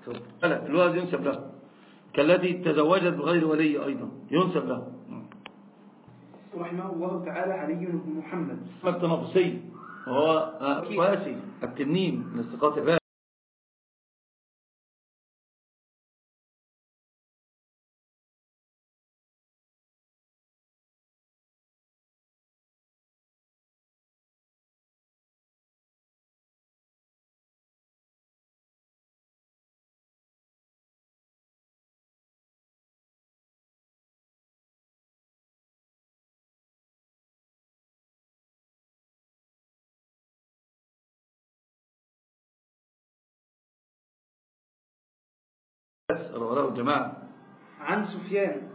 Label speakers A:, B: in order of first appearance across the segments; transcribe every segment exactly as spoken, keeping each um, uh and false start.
A: لا الولد ينسب له، كالتي تزوجت بغير ولي أيضا ينسب له.
B: رحمه الله تعالى علي بن محمد
A: التنافسي وهو قاسي التنين من استقاط الباب. رواه الجماعة.
B: عن سفيان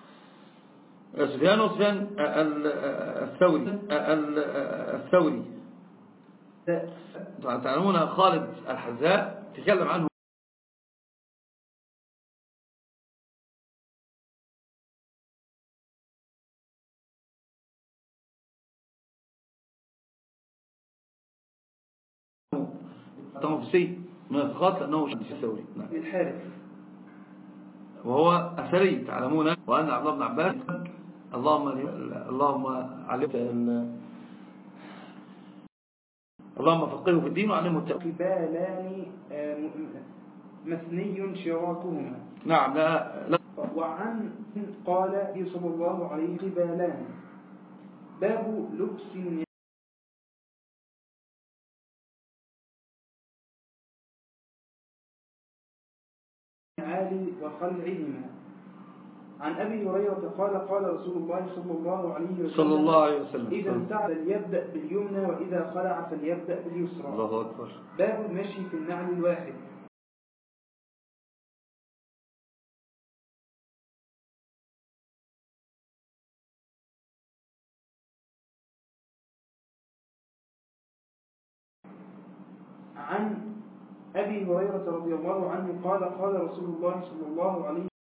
A: سفيان وسفيان الثوري الثوري تعلمون خالد الحذاء تكلم عنه التنافسي من الثقات لأنه شديد الثوري.
B: نعم. الحارث
A: وهو أثري تعلمون، وأن عبد الله بن عباس اللهم اللهم علمت اللهم فقهه في الدين وعلمه التأويل.
B: قبالان مثني شراكهما.
A: نعم. لا لا.
B: وعن قال صلى الله عليه قبالان باب لبس النعال وخلعهما. عن أبي هريرة قال قال رسول الله صلى الله عليه وسلم
A: صلى الله عليه وسلم
B: إذا انتعل فليبدأ باليمنى وإذا خلع فليبدأ باليسرى.
A: الله أكبر.
B: باب المشي في النعل الواحد. عن أبي هريرة رضي الله عنه قال قال رسول الله صلى الله عليه وسلم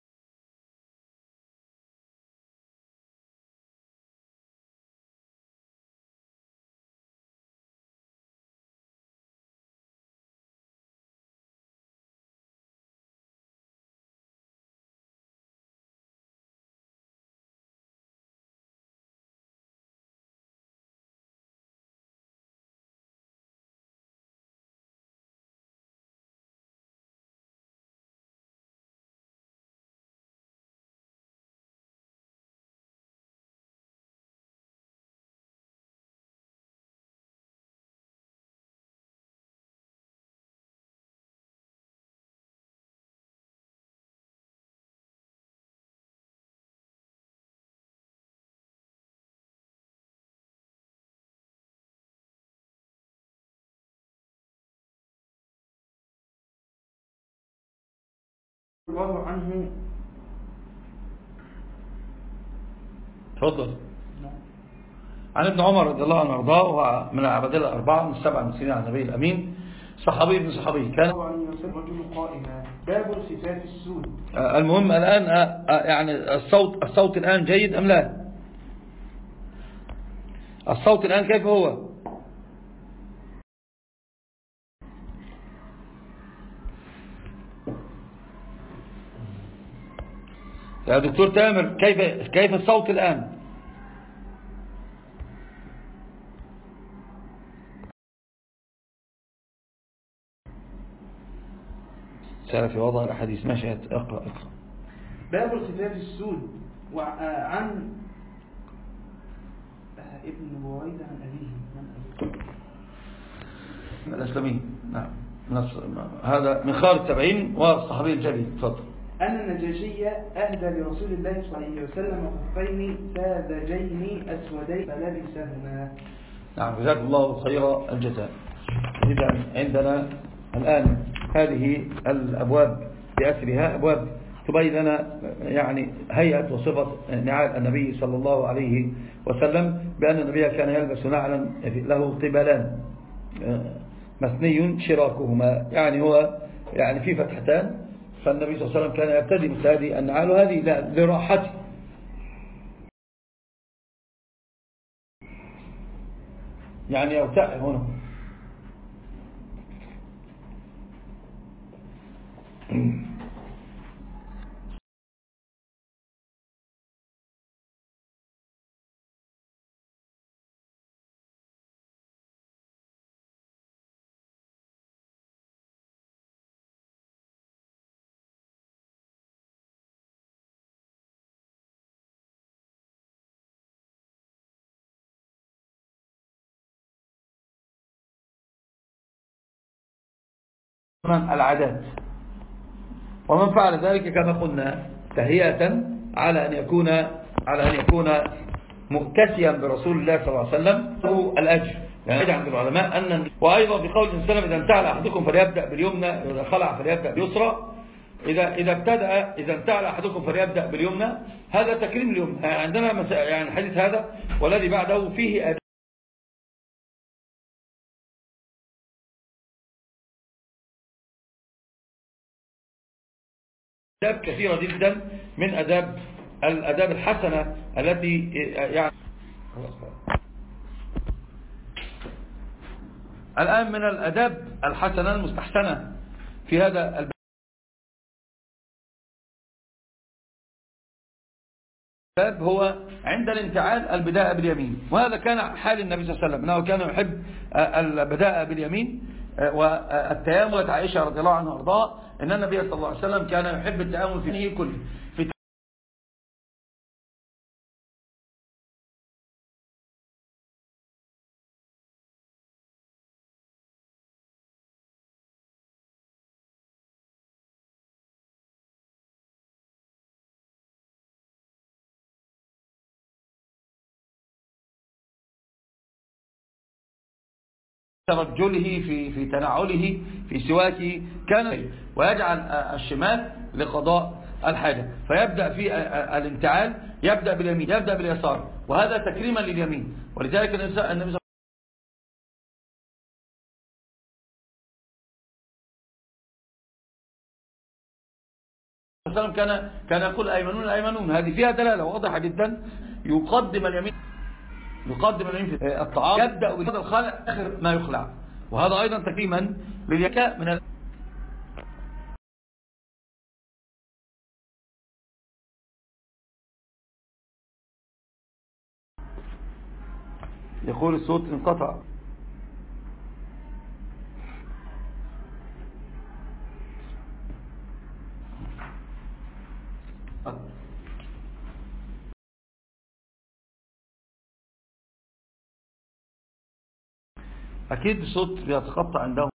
B: الله عنه.
A: تفضل. عن ابن عمر رضي الله عنه وارضاه من العبادله الاربعه من السبع المسلمين على النبي الامين صحابي ابن صحابي كان
B: رجل قائما. باب صفات السود.
A: المهم الان يعني الصوت الصوت الان جيد ام لا؟ الصوت الان كيف هو؟ يا دكتور تامر كيف كيف الصوت الآن؟ سأل في وضع الأحاديث. ماشي اقرأ اقرأ.
B: باب صفات السود. وعن ابن بريدة عن أبيه
A: من الأسلمين. نعم. هذا من خالد التابعين والصحابي الجليل. تفضل.
B: أن النجاشي أهدى لرسول الله صلى الله عليه وسلم خفين ساذجين أسودين فلبسهما.
A: نعم. جزاك الله خير الجزاء. إذا عندنا الآن هذه الأبواب بأسرها أبواب تبين لنا يعني هيئة وصفة نعال النبي صلى الله عليه وسلم، بأن النبي كان يلبس نعلا له قبلان مثني شراكهما، يعني هو يعني في فتحتان، فالنبي صلى الله عليه وسلم كان يبتدي مثل هذه النعال، وهذه لراحته يعني يوسع هنا. العادات. ومن فعل ذلك كما قلنا تهيئة على أن يكون على أن يكون مؤتسيا برسول الله صلى الله عليه وسلم هو الأجر. يعني عند العلماء أن وأيضا بقول الإنسان إذا انتعل أحدكم فليبدأ باليمنى، إذا خلع فليبدأ باليسرى، إذا إذا ابتدأ إذا انتعل أحدكم فليبدأ باليمنى، هذا تكريم اليمنى. عندنا يعني الحديث هذا والذي بعده فيه آداب آداب كثيرة جدا من أداب الأداب الحسنة التي يعني الآن من الأداب الحسنة المستحسنة في هذا الباب هو عند الانتعال البداءة باليمين. وهذا كان حال النبي صلى الله عليه وسلم أنه كان يحب البداءة باليمين والتيامل. عائشة رضي الله عنها وارضاها أن النبي صلى الله عليه وسلم كان يحب التيامل في دينه كله. في ترجله في في تنعله في سواكه كان ويجعل الشمال لقضاء الحاجة، فيبدأ في الانتعال يبدأ باليمين يبدأ باليسار، وهذا تكريما لليمين. ولذلك النبي صلى الله عليه وسلم كان كان يقول أيمنون الأيمنون. هذه فيها دلالة واضحة جدا. يقدم اليمين يقدم اليمين في الطعام، يبدأ بهذا الخلع آخر ما يخلع، وهذا أيضا تكريما لليكاء من ال... يقول الصوت انقطع. أكيد الصوت بيتقطع عندهم.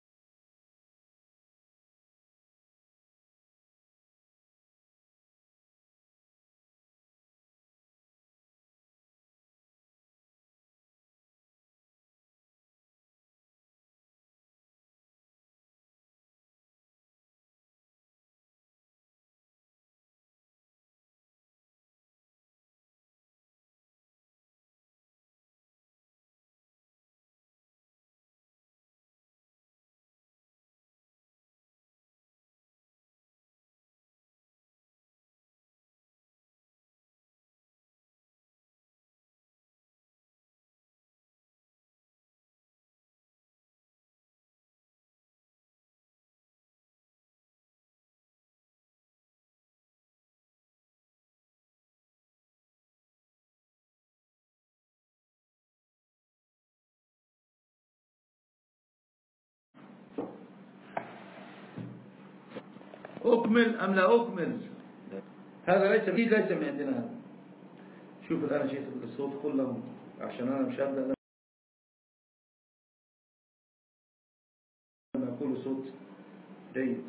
A: أكمل أم لا أكمل؟ هذا ليس فيه ليس من عندنا هذا. شوف الآن شيء الصوت قل لهم عشان أنا مش هبدأ لما أقول صوت جيد.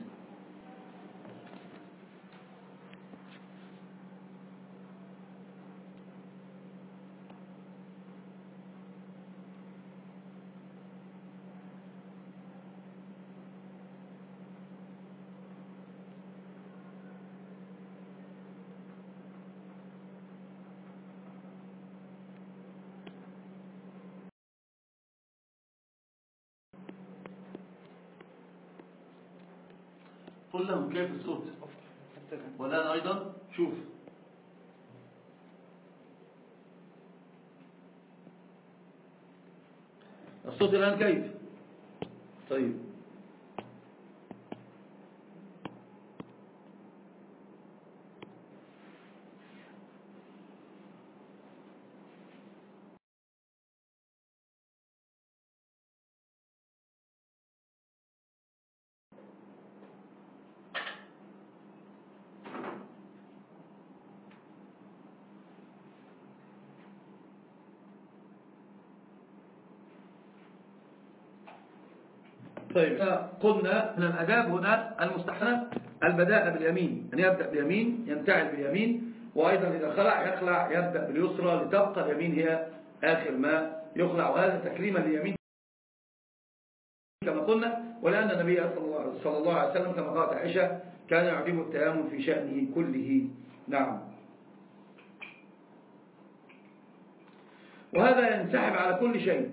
A: قل لهم كيف الصوت. والآن أيضا شوف الصوت الآن كيف. طيب طيب قلنا من الأداب هنا المستحسنة البداءة باليمين، أن يبدأ باليمين ينتعل باليمين، وأيضا إذا خلع يخلع يبدأ باليسرى لتبقى اليمين هي آخر ما يخلع، وهذا تكريما لليمين كما قلنا، ولأن النبي صلى الله عليه وسلم كما قالت عائشة كان يعجبه التيامن في شأنه كله. نعم. وهذا ينسحب على كل شيء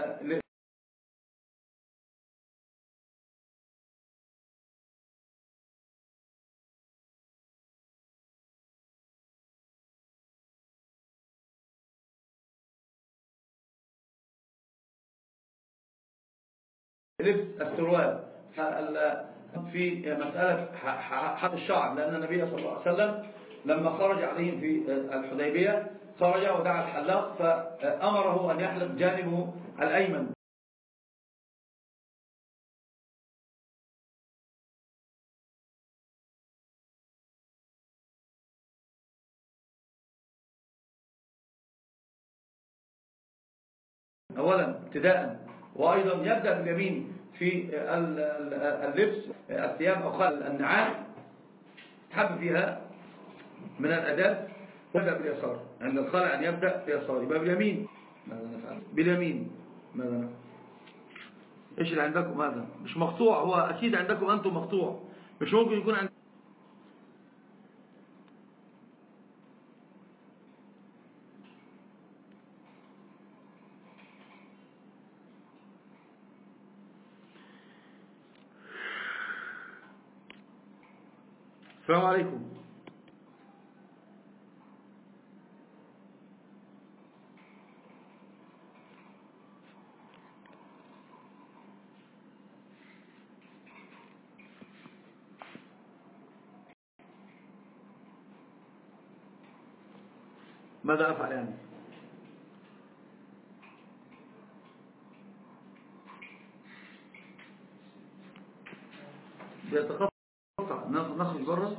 A: لبس السروال في مسألة حط الشعر، لأن النبي صلى الله عليه وسلم لما خرج عليهم في الحديبية خرج ودعا الحلاق فأمره أن يحلق جانبه الأيمن. أولا ابتداء، وأيضا يبدأ باليمين في اللبس الثياب أو خلع النعال تحب فيها من الأداب، يبدأ باليسار عند الخلع أن يبدأ باليسار، يبقى باليمين. ماذا نفعل باليمين؟ ماذا نفعل؟ إيش اللي عندكم هذا؟ مش مقطوع، هو أكيد عندكم أنتم مقطوع، مش ممكن يكون عند السلام عليكم. ماذا أفعل يعني؟ بيتقطع نخرج بره.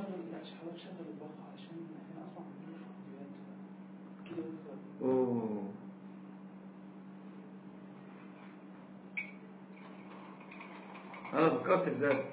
A: اوه انا فكرت في ذلك.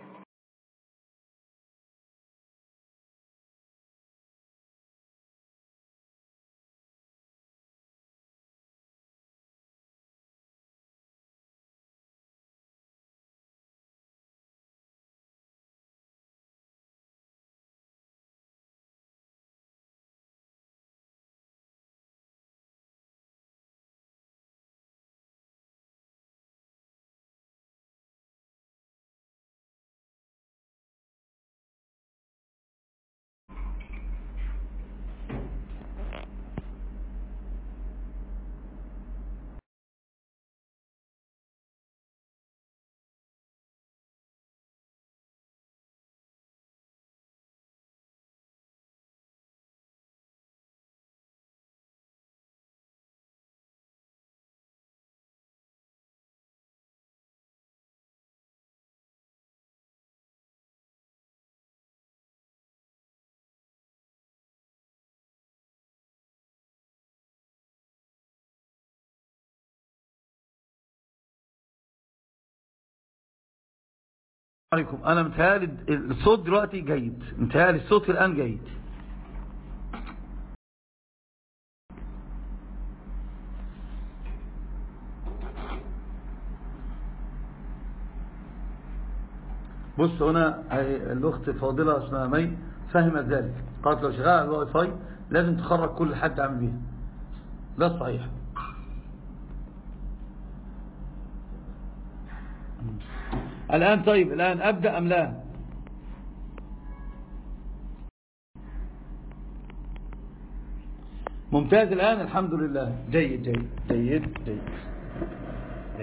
A: عليكم. انا متهيألي الصوت دلوقتي جيد، متهيألي الصوت الان جيد. بص هنا الاخت الفاضله اسمها مي فهمت ذلك، قالت لو شغال على الواي فاي لازم تخرج كل حد عامل بيها، ده صحيح. الآن طيب الآن أبدأ أم لا؟ ممتاز الآن الحمد لله. جيد جيد جيد جيد, جيد.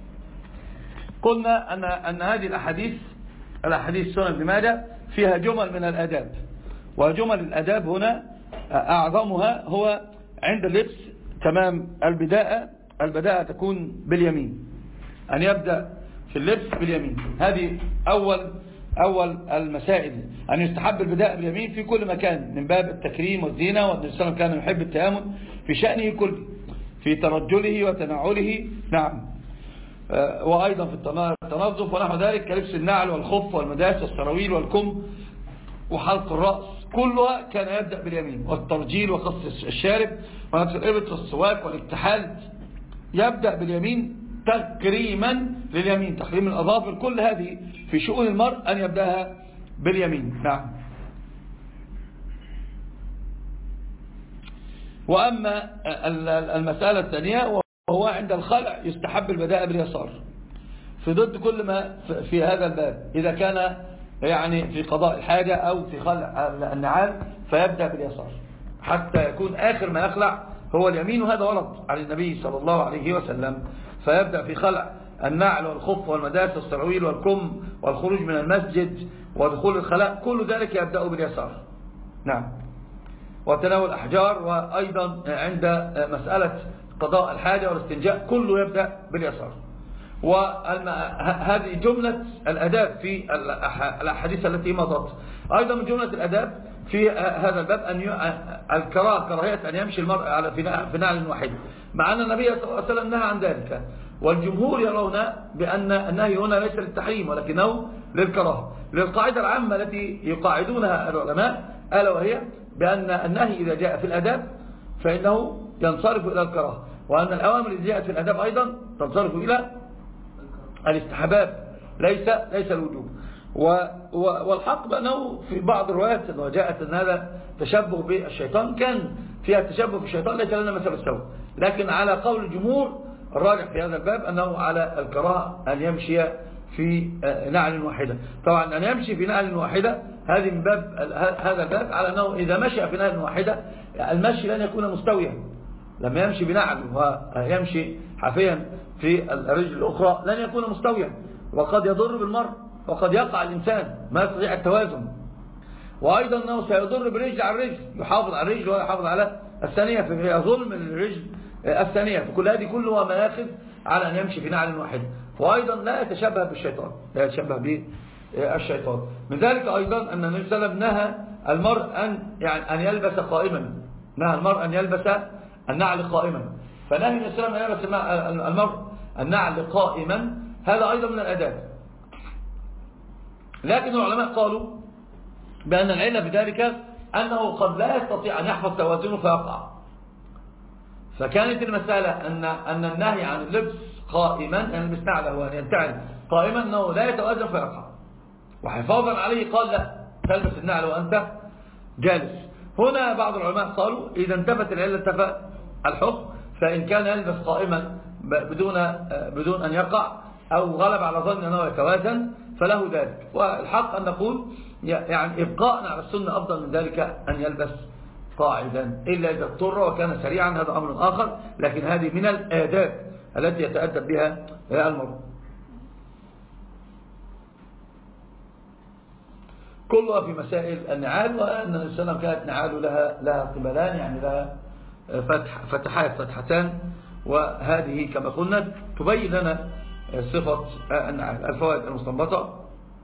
A: قلنا أن, أن هذه الأحاديث الأحاديث سنن ابن ماجه فيها جمل من الأداب، وجمل الأداب هنا أعظمها هو عند اللبس تمام البداءة. البداءة تكون باليمين، أن يبدأ في اللبس باليمين. هذه أول أول المسائل، أن يستحب البداء باليمين في كل مكان من باب التكريم والزينة، والنبي صلى الله عليه وسلم كان يحب التيامن في شأنه كله، في ترجله وتنعله. نعم. وأيضا في التنظف ونحو ذلك كلبس النعل والخف والمداس والسراويل والكم وحلق الرأس كلها كان يبدأ باليمين، والترجيل وقص الشارب ونفس الإبط والسواك والاكتحال يبدأ باليمين تكريما لليمين، تحريم الأظافر، كل هذه في شؤون المرء أن يبدأها باليمين. نعم. وأما المسألة الثانية وهو عند الخلع يستحب البداء باليسار في ضد كل ما في هذا الباب، إذا كان يعني في قضاء الحاجة أو في خلع النعال فيبدأ باليسار حتى يكون آخر ما يخلع هو اليمين، وهذا ورد عن النبي صلى الله عليه وسلم. فيبدأ في خلع النعل والخف والمداس والسراويل والكم والخروج من المسجد ودخول الخلاء، كل ذلك يبدأ باليسار. نعم. وتناول الأحجار، وأيضا عند مسألة قضاء الحاجة والاستنجاء كله يبدأ باليسار. وهذه جملة الأداب في الأحاديث التي مضت. أيضا من جملة الأداب في هذا الباب أن الكراهة كراهية أن يمشي المرء على في نعل واحد، مع أن النبي صلى الله عليه وسلم نهى عن ذلك، والجمهور يرون بأن النهي هنا ليس للتحريم ولكنه للكراهة، للقاعدة العامة التي يقاعدونها العلماء، ألا وهي بأن النهي إذا جاء في الأداب فإنه ينصرف إلى الكراهة، وأن الأوامر إذا جاءت في الأداب أيضا تنصرف إلى الاستحباب ليس ليس الوجوب. والحق بأنه في بعض الروايات أنه جاءت أن هذا تشبه بالشيطان، كان فيها تشبه بالشيطان ليس لنا مثل السوء، لكن على قول الجمهور الراجح في هذا الباب أنه على الكراهة أن يمشي في نعل واحدة. طبعا أن يمشي في نعل واحدة هذه من باب هذا الباب على أنه إذا مشى في نعل واحدة المشي لن يكون مستويا، لما يمشي بنعل ويمشي حافيا في الرجل الأخرى لن يكون مستويا، وقد يضر بالمرء وقد يقع الإنسان ما يستطيع التوازن، وأيضا أنه سيضر برجل على الرجل، يحافظ على الرجل ويحافظ على الثانية، فهي ظلم للرجل الثانية، فكل هذه كلها مآخذ على أن يمشي في نعل واحد. وأيضا لا يتشبه بالشيطان، لا يتشبه بالشيطان. من ذلك أيضا أن النبي صلى الله عليه وسلم نهى المرء أن يعني أن يلبس قائما، نهى المرء أن يلبس النعل قائما، فنهي النبي صلى الله عليه وسلم أن يلبس المرء النعل قائما هذا أيضا من الآداب. لكن العلماء قالوا بأن العلة في ذلك أنه قد لا يستطيع أن يحفظ توازنه فيقع، فكانت المسألة أن أن النهي عن اللبس قائما أن يلبس نعله وأن ينتعل قائما أنه لا يتوازن فيقع، وحفاظا عليه قال لا تلبس النعل وأنت جالس. هنا بعض العلماء قالوا إذا انتفت العلة انتفى الحكم، فإن كان يلبس قائما بدون بدون أن يقع أو غلب على ظن أنه يتوازن فله ذلك. والحق أن نقول يعني إبقاءنا على السنة أفضل من ذلك أن يلبس قاعدا، إلا إذا اضطر وكان سريعا، هذا أمر آخر، لكن هذه من الآداب التي يتأدب بها المرء. كلها في مسائل النعال، وأن السلام كانت نعال لها لها قبلان، يعني لها فتح فتحات فتحتان، وهذه كما قلنا تبين لنا صفة النعال. الفوائد المستنبطة: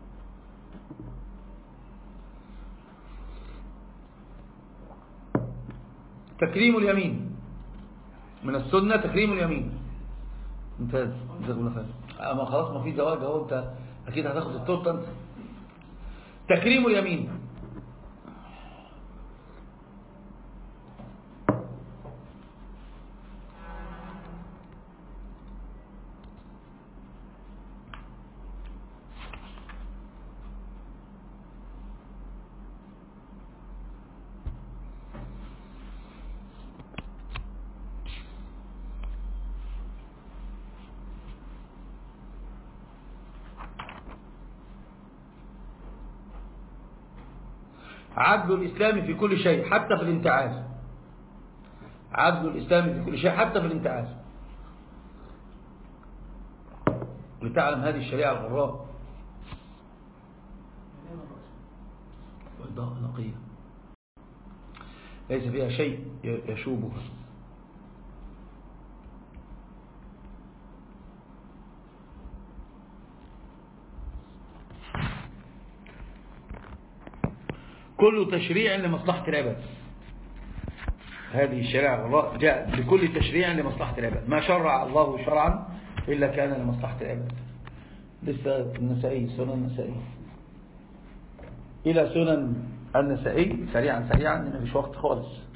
A: تكريم اليمين من السنة، تكريم اليمين. ممتاز، جزاكم الله خير. اما خلاص ما في زواج اهو، انت اكيد هتاخد التورته انت. تكريم اليمين: عدل الإسلام في كل شيء حتى في الانتعاش، عدل الإسلام في كل شيء حتى في الانتعاش، لتعلم هذه الشريعة الغراء بيضاء نقية ليس فيها شيء يشوبها. كل تشريع لمصلحة العباد، هذه الشريعة الله جاء بكل تشريع لمصلحة العباد، ما شرع الله شرعا إلا كان لمصلحة العباد. لسه النسائي، سنن النسائي إلى سنن النسائي سريعا سريعا، ما فيش وقت خالص.